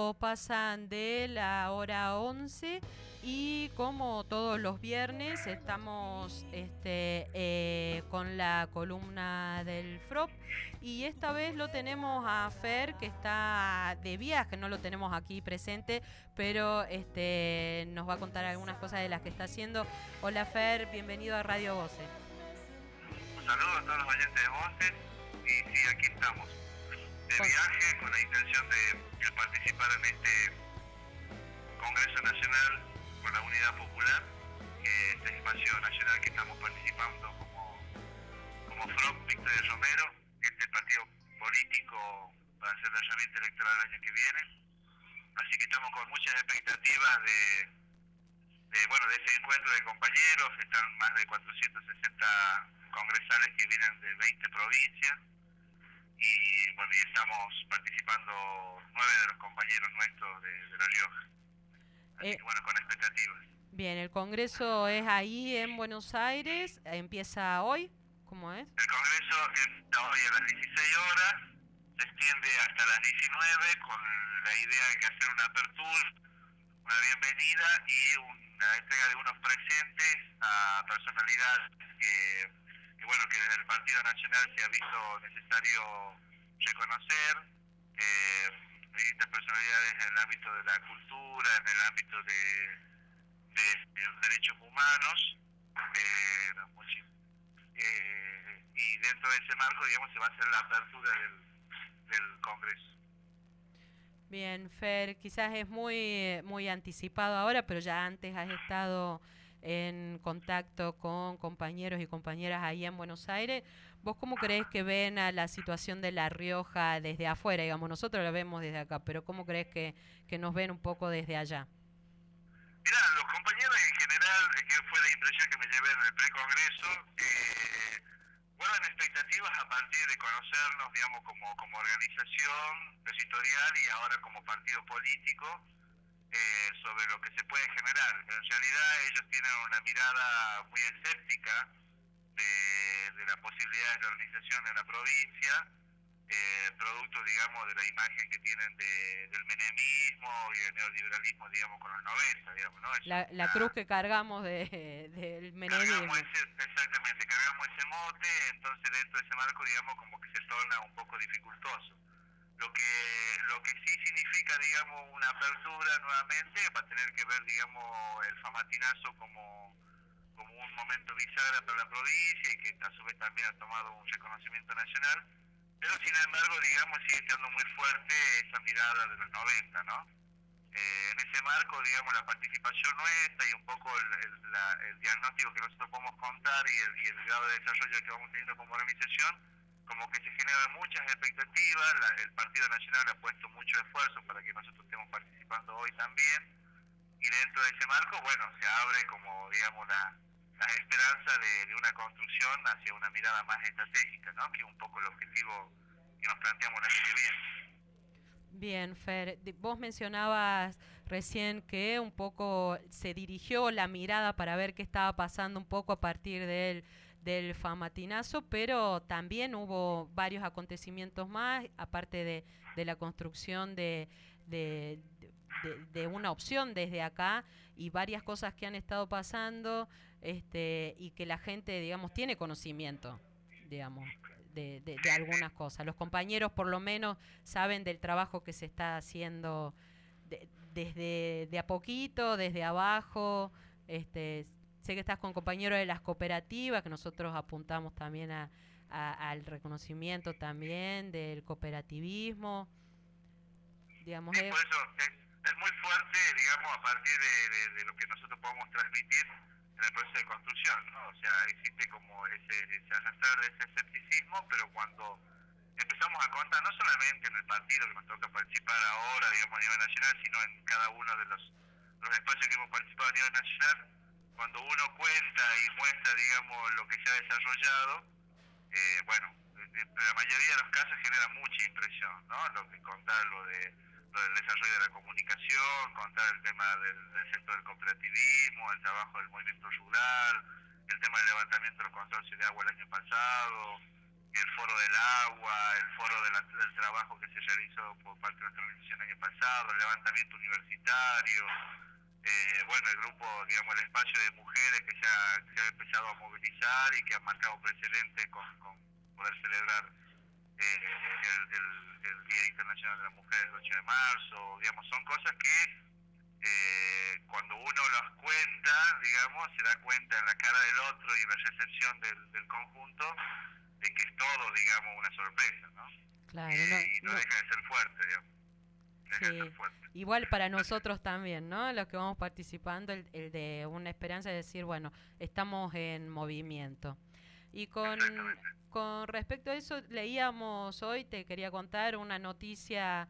minutos pasan de la hora 11 y como todos los viernes estamos con la columna del FROP y esta vez lo tenemos a Fer, que está de viaje, no lo tenemos aquí presente, pero nos va a contar algunas cosas de las que está haciendo. Hola Fer, bienvenido a Radio Voces. Un saludo a todos los oyentes de Voces y sí, aquí estamos de viaje con la intención de participar en este Congreso Nacional por la Unidad Popular, que es este espacio nacional que estamos participando como FROP Victoria Romero, este partido político para hacer el allanamiento electoral el año que viene. Así que estamos con muchas expectativas de ese encuentro de compañeros. Están más de 460 congresales que vienen de 20 provincias. Y bueno, y estamos participando 9 de los compañeros nuestros de La Rioja. Así que bueno, con expectativas. Bien, el congreso es ahí en Buenos Aires, empieza hoy, ¿cómo es? El congreso empieza hoy a las 16 horas, se extiende hasta las 19 con la idea de hacer una apertura, una bienvenida y una entrega de unos presentes a personalidades que desde el Partido Nacional se ha visto necesario reconocer, distintas personalidades en el ámbito de la cultura, en el ámbito de los derechos humanos, y dentro de ese marco, digamos, se va a hacer la apertura del Congreso. Bien, Fer, quizás es muy anticipado ahora, pero ya antes has estado en contacto con compañeros y compañeras ahí en Buenos Aires. ¿Vos cómo creés que ven a la situación de La Rioja desde afuera? Digamos, nosotros la vemos desde acá, pero ¿cómo creés que nos ven un poco desde allá? Mirá, los compañeros en general, que fue la impresión que me llevé en el precongreso, guardan expectativas a partir de conocernos, digamos, como organización territorial y ahora como partido político, sobre lo que se puede generar. En realidad ellos tienen una mirada muy escéptica de la posibilidad de organización en la provincia, producto, digamos, de la imagen que tienen del menemismo y el neoliberalismo, digamos, con los 90, digamos, ¿no? La cruz que cargamos del menemismo. Exactamente, cargamos ese mote, entonces dentro de ese marco, digamos, como que se torna un poco dificultoso. Lo que sí significa, digamos, una apertura nuevamente va a tener que ver, digamos, el Famatinazo como un momento bisagra para la provincia y que a su vez también ha tomado un reconocimiento nacional, pero sin embargo, digamos, sigue estando muy fuerte esa mirada de los 90, ¿no? En ese marco, digamos, la participación nuestra y un poco el diagnóstico que nosotros podemos contar y el grado de desarrollo que vamos teniendo como organización, como que se generan muchas expectativas. El Partido Nacional ha puesto mucho esfuerzo para que nosotros estemos participando hoy también, y dentro de ese marco, bueno, se abre como, digamos, la esperanza de una construcción hacia una mirada más estratégica, ¿no? Que es un poco el objetivo que nos planteamos el año que viene. Bien, Fer, vos mencionabas recién que un poco se dirigió la mirada para ver qué estaba pasando un poco a partir del Famatinazo, pero también hubo varios acontecimientos más, aparte de la construcción de una opción desde acá y varias cosas que han estado pasando, y que la gente, digamos, tiene conocimiento, digamos, de algunas cosas. Los compañeros por lo menos saben del trabajo que se está haciendo desde de a poquito, desde abajo. Sé que estás con compañeros de las cooperativas, que nosotros apuntamos también al reconocimiento también del cooperativismo. Digamos, sí, por eso es muy fuerte, digamos, a partir de lo que nosotros podemos transmitir en el proceso de construcción, ¿no? O sea, existe como ese arrastrar de ese escepticismo, pero cuando empezamos a contar, no solamente en el partido que nos toca participar ahora, digamos, a nivel nacional, sino en cada uno de los espacios que hemos participado a nivel nacional, cuando uno cuenta y muestra, digamos, lo que se ha desarrollado, en la mayoría de los casos genera mucha impresión, ¿no? Lo que contar lo del desarrollo de la comunicación, contar el tema del sector del cooperativismo, el trabajo del movimiento rural, el tema del levantamiento de los consorcios de agua el año pasado, el foro del agua, el foro del trabajo que se realizó por parte de nuestra organización el año pasado, el levantamiento universitario, bueno, el grupo, digamos, el espacio de mujeres que se ha empezado a movilizar y que ha marcado precedente con poder celebrar el Día Internacional de la Mujer el 8 de marzo, digamos, son cosas que cuando uno las cuenta, digamos, se da cuenta en la cara del otro y en la recepción del conjunto de que es todo, digamos, una sorpresa, ¿no? Claro, Y no deja de ser fuerte, digamos. Deja de ser sí. fuerte. Igual para nosotros también, ¿no? Los que vamos participando, el de una esperanza de decir, bueno, estamos en movimiento. Y Exactamente. con respecto a eso, leíamos hoy, te quería contar una noticia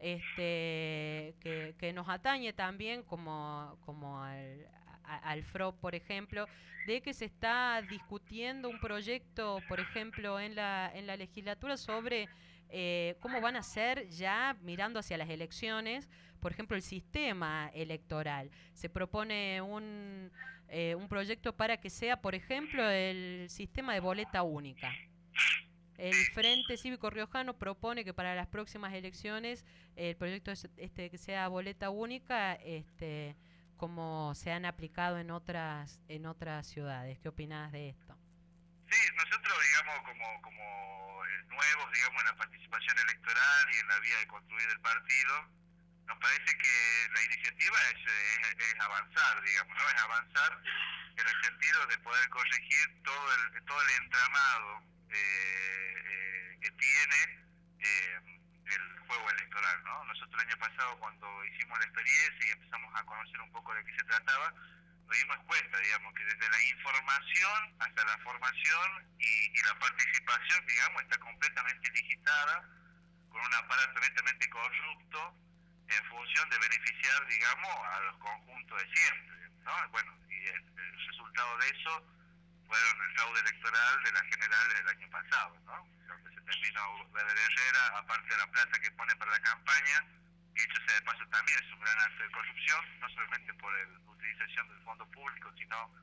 que nos atañe también como al FRO, por ejemplo, de que se está discutiendo un proyecto, por ejemplo, en la legislatura sobre cómo van a ser ya mirando hacia las elecciones, por ejemplo, el sistema electoral. Se propone un proyecto para que sea, por ejemplo, el sistema de boleta única. El Sí, Frente Cívico Riojano propone que para las próximas elecciones el proyecto que sea boleta única, como se han aplicado en otras ciudades. ¿Qué opinás de esto? sí, nosotros, digamos, como nuevos, digamos, en la participación electoral y en la vía de construir el partido, nos parece que la iniciativa es avanzar, digamos, ¿no? Es avanzar en el sentido de poder corregir todo el entramado que tiene eh, el juego electoral, ¿no? Nosotros el año pasado, cuando hicimos la experiencia y empezamos a conocer un poco de qué se trataba, nos dimos cuenta, digamos, que desde la información hasta la formación y la participación, digamos, está completamente digitada con un aparato netamente corrupto en función de beneficiar, digamos, a los conjuntos de siempre, ¿no? Bueno, y el resultado de eso fueron el fraude electoral de las generales del año pasado, ¿no? Donde se terminó la de Herrera, aparte de la plata que pone para la campaña, y dicho sea de paso también es un gran acto de corrupción, no solamente por la utilización del fondo público, sino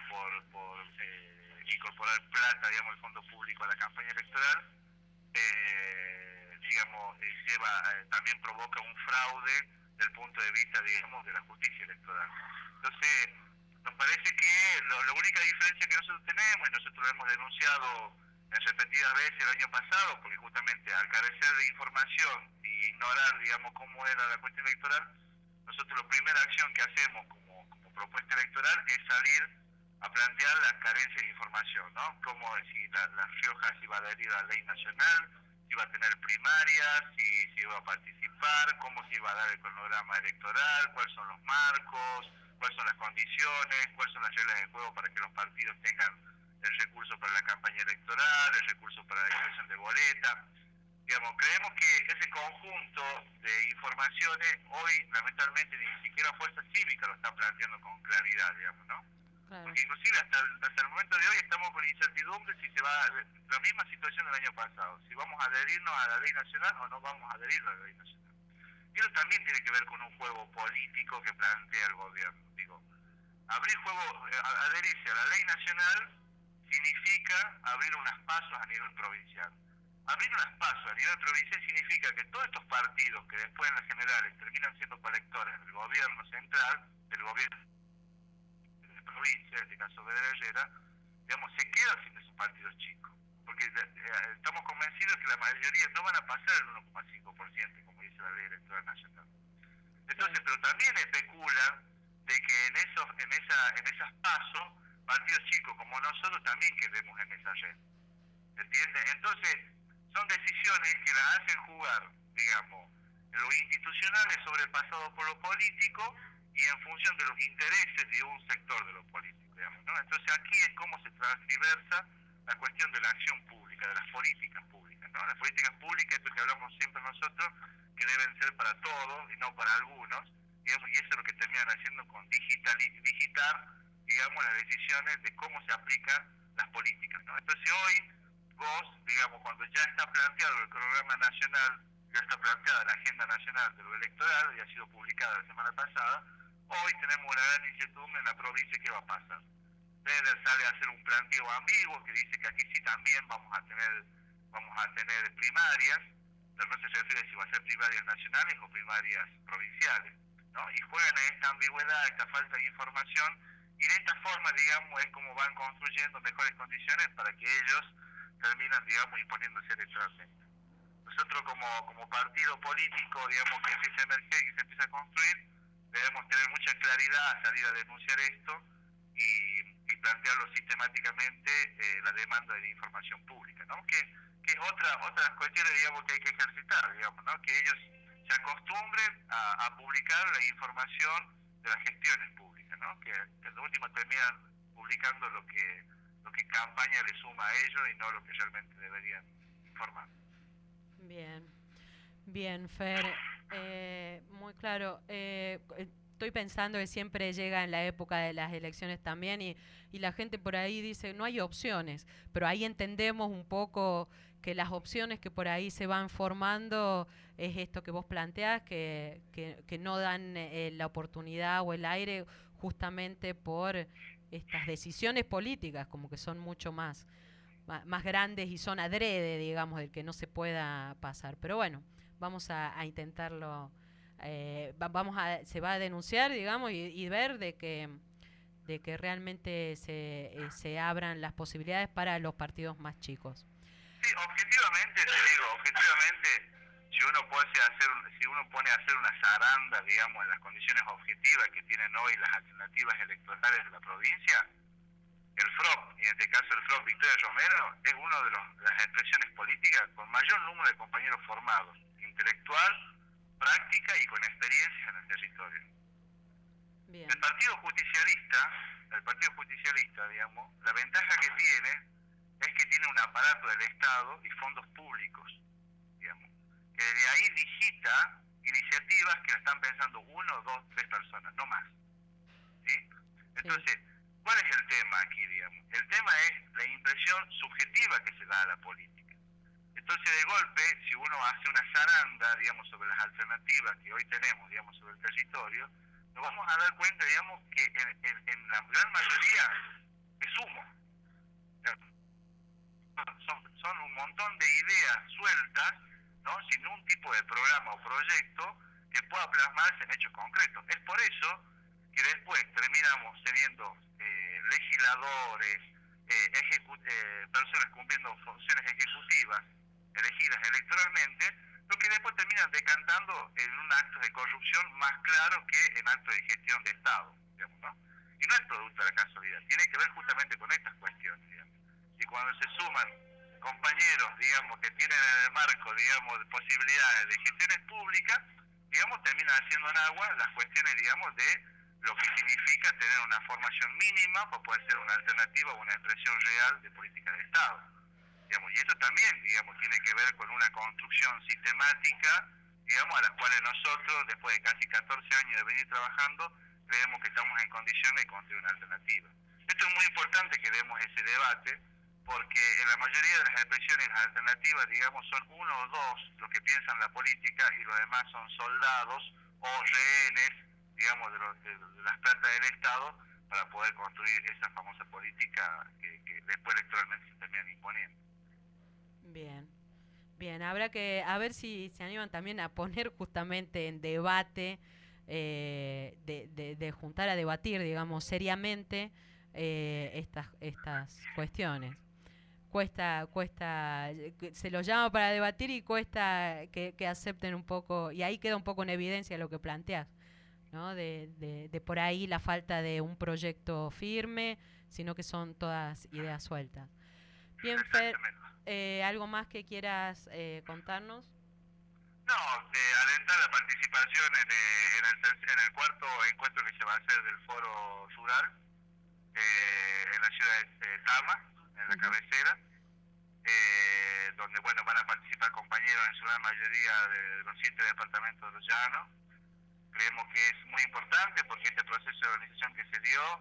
por incorporar plata, digamos, el fondo público a la campaña electoral, digamos, también provoca un fraude desde el punto de vista, digamos, de la justicia electoral. Entonces, nos parece que la única diferencia que nosotros tenemos, y nosotros lo hemos denunciado en repetidas veces el año pasado, porque justamente al carecer de información y ignorar, digamos, cómo era la cuestión electoral, nosotros la primera acción que hacemos como propuesta electoral es salir a plantear la carencia de información, ¿no? Cómo si la Rioja se iba a adherir a la ley nacional, si iba a tener primarias, si iba a participar, cómo se iba a dar el cronograma electoral, cuáles son los marcos, cuáles son las condiciones, cuáles son las reglas de juego para que los partidos tengan el recurso para la campaña electoral, el recurso para la impresión de boleta. Digamos, creemos que ese conjunto de informaciones hoy lamentablemente ni siquiera Fuerza Cívica lo está planteando con claridad, digamos, ¿no? Claro. Porque inclusive hasta el momento de hoy estamos con incertidumbre si se va la misma situación del año pasado, si vamos a adherirnos a la ley nacional o no vamos a adherirnos a la ley nacional. Y eso también tiene que ver con un juego político que plantea el gobierno. Digo, adherirse a la ley nacional significa abrir unos pasos a nivel provincial. Abrir unos pasos a nivel provincial significa que todos estos partidos que después en las generales terminan siendo colectores del gobierno central, del gobierno de provincia, en este caso de Herrera, digamos, se quedan sin esos partidos chicos. Porque estamos convencidos que la mayoría no van a pasar el 1,5%, como dice la ley electoral nacional. Entonces, pero también especulan de que en esas pasos, partidos chicos como nosotros también quedemos en esa red. ¿Entiendes? Entonces, son decisiones que las hacen jugar, digamos, lo institucional es sobrepasado por lo político y en función de los intereses de un sector de lo político, digamos, ¿no? Entonces aquí es como se transgiversa la cuestión de la acción pública, de las políticas públicas, ¿no? Las políticas públicas, esto que hablamos siempre nosotros, que deben ser para todos y no para algunos, digamos, y eso es lo que terminan haciendo con digitar, digamos, las decisiones de cómo se aplican las políticas, ¿no? Entonces hoy vos, digamos, cuando ya está planteado el programa nacional, ya está planteada la agenda nacional de lo electoral, y ha sido publicada la semana pasada, hoy tenemos una gran incertidumbre en la provincia qué va a pasar. Feder sale a hacer un planteo ambiguo que dice que aquí sí también vamos a tener vamos a tener primarias, pero no se refiere si va a ser primarias nacionales o primarias provinciales, ¿no? Y juegan en esta ambigüedad, esta falta de información, y de esta forma, digamos, es como van construyendo mejores condiciones para que ellos terminan, digamos, imponiéndose electoralmente. Nosotros como partido político, digamos, que empieza a emerger, que se empieza a construir, debemos tener mucha claridad a salir a denunciar esto y plantearlo sistemáticamente la demanda de la información pública, ¿no? Que es otras cuestiones, digamos, que hay que ejercitar, digamos, ¿no? Que ellos se acostumbren a publicar la información de las gestiones públicas, ¿no? Que al último terminan publicando lo que campaña le suma a ellos y no lo que realmente deberían informar. Bien, bien, Fer, muy claro. Estoy pensando que siempre llega en la época de las elecciones también y la gente por ahí dice no hay opciones, pero ahí entendemos un poco que las opciones que por ahí se van formando es esto que vos planteás, que no dan la oportunidad o el aire justamente por estas decisiones políticas, como que son mucho más grandes y son adrede, digamos, del que no se pueda pasar. Pero bueno, vamos a intentarlo, se va a denunciar, digamos, y ver de que realmente se abran las posibilidades para los partidos más chicos. Sí, objetivamente, te digo, si uno pone a hacer una zaranda, digamos, en las condiciones objetivas que tienen hoy las alternativas electorales de la provincia, el FROP, y en este caso el FROP Victoria Romero, es una de las expresiones políticas con mayor número de compañeros formados, intelectual, práctica y con experiencias en el territorio. Bien. El Partido Justicialista, digamos, la ventaja que tiene es que tiene un aparato del Estado y fondos públicos, digamos, que de ahí digita iniciativas que la están pensando 1, 2, 3 personas, no más. ¿Sí? Entonces, ¿cuál es el tema aquí, digamos? El tema es la impresión subjetiva que se da a la política. Entonces, de golpe, si uno hace una zaranda, digamos, sobre las alternativas que hoy tenemos, digamos, sobre el territorio, nos vamos a dar cuenta, digamos, que en la gran mayoría es humo. Son un montón de ideas sueltas, ¿no? Sin un tipo de programa o proyecto que pueda plasmarse en hechos concretos. Es por eso que después terminamos teniendo legisladores, personas cumpliendo funciones ejecutivas elegidas electoralmente, lo que después terminan decantando en un acto de corrupción más claro que en acto de gestión de Estado, digamos, ¿no? Y no es producto de la casualidad, tiene que ver justamente con estas cuestiones, digamos. Y cuando se suman compañeros, digamos, que tienen en el marco, digamos, de posibilidades de gestiones públicas, digamos, terminan haciendo en agua las cuestiones, digamos, de lo que significa tener una formación mínima para poder ser una alternativa o una expresión real de política de Estado. Digamos, y eso también, digamos, tiene que ver con una construcción sistemática, digamos, a las cuales nosotros, después de casi 14 años de venir trabajando, creemos que estamos en condiciones de construir una alternativa. Esto es muy importante que demos ese debate, porque en la mayoría de las expresiones alternativas, digamos, son 1 o 2 los que piensan la política y los demás son soldados o rehenes, digamos, de las plantas del Estado para poder construir esa famosa política que después electoralmente se terminan imponiendo. Bien, bien, habrá que a ver si se animan también a poner justamente en debate, de juntar a debatir, digamos, seriamente estas cuestiones. Cuesta, se los llama para debatir y cuesta que acepten un poco, y ahí queda un poco en evidencia lo que planteas, ¿no? De por ahí la falta de un proyecto firme, sino que son todas ideas sueltas. Bien, Fer, ¿algo más que quieras contarnos? No, alentar la participación en el cuarto encuentro que se va a hacer del Foro Rural en la ciudad de Tama, en la cabecera, donde bueno van a participar compañeros en su gran mayoría de los 7 departamentos de los llanos. Creemos que es muy importante porque este proceso de organización que se dio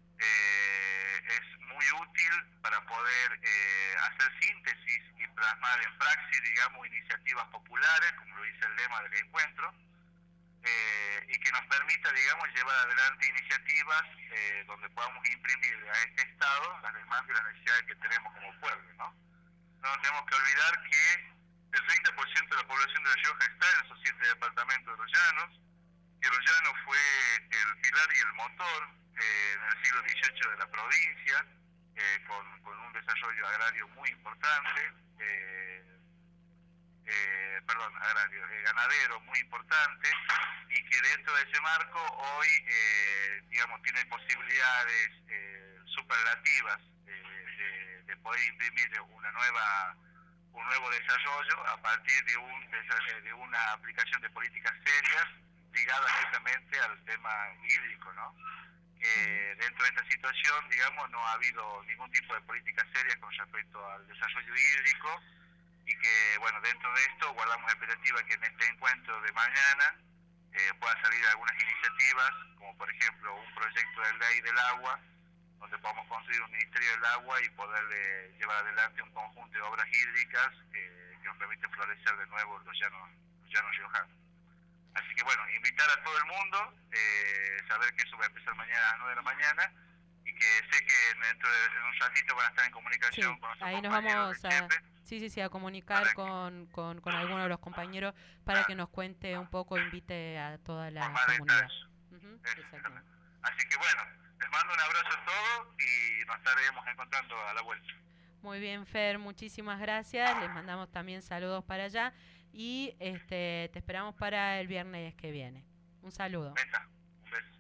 es muy útil para poder hacer síntesis y plasmar en praxis, digamos, iniciativas populares, como lo dice el lema del encuentro, y que nos permita, digamos, llevar adelante iniciativas donde podamos imprimir a este Estado las demandas y las necesidades que tenemos como pueblo, ¿no? no nos tenemos que olvidar que el 30% de la población de La Rioja está en esos 7 departamentos de los llanos, que los llanos fue el pilar y el motor en el siglo XVIII de la provincia, con un desarrollo agrario muy importante, ganadero muy importante, y que dentro de ese marco hoy, digamos, tiene posibilidades superlativas de poder imprimir un nuevo desarrollo a partir de una aplicación de políticas serias ligadas justamente al tema hídrico, ¿no? Que dentro de esta situación, digamos, no ha habido ningún tipo de política seria con respecto al desarrollo hídrico, y que, bueno, dentro de esto guardamos expectativa que en este encuentro de mañana pueda salir algunas iniciativas, como por ejemplo un proyecto de ley del agua, donde podamos construir un ministerio del agua y poderle llevar adelante un conjunto de obras hídricas que nos permite florecer de nuevo los llanos riojanos. Así que bueno, invitar a todo el mundo, saber que eso va a empezar mañana a las 9 de la mañana, y que sé que dentro de un ratito van a estar en comunicación Sí, con nuestros ahí nos compañeros vamos de CHEPE. a comunicar con algunos de los compañeros para que nos cuente un poco, invite a toda la comunidad. Exactamente. Así que bueno, les mando un abrazo a todos y nos estaremos encontrando a la vuelta. Muy bien, Fer, muchísimas gracias. Les mandamos también saludos para allá y te esperamos para el viernes que viene. Un saludo. Venga, un beso.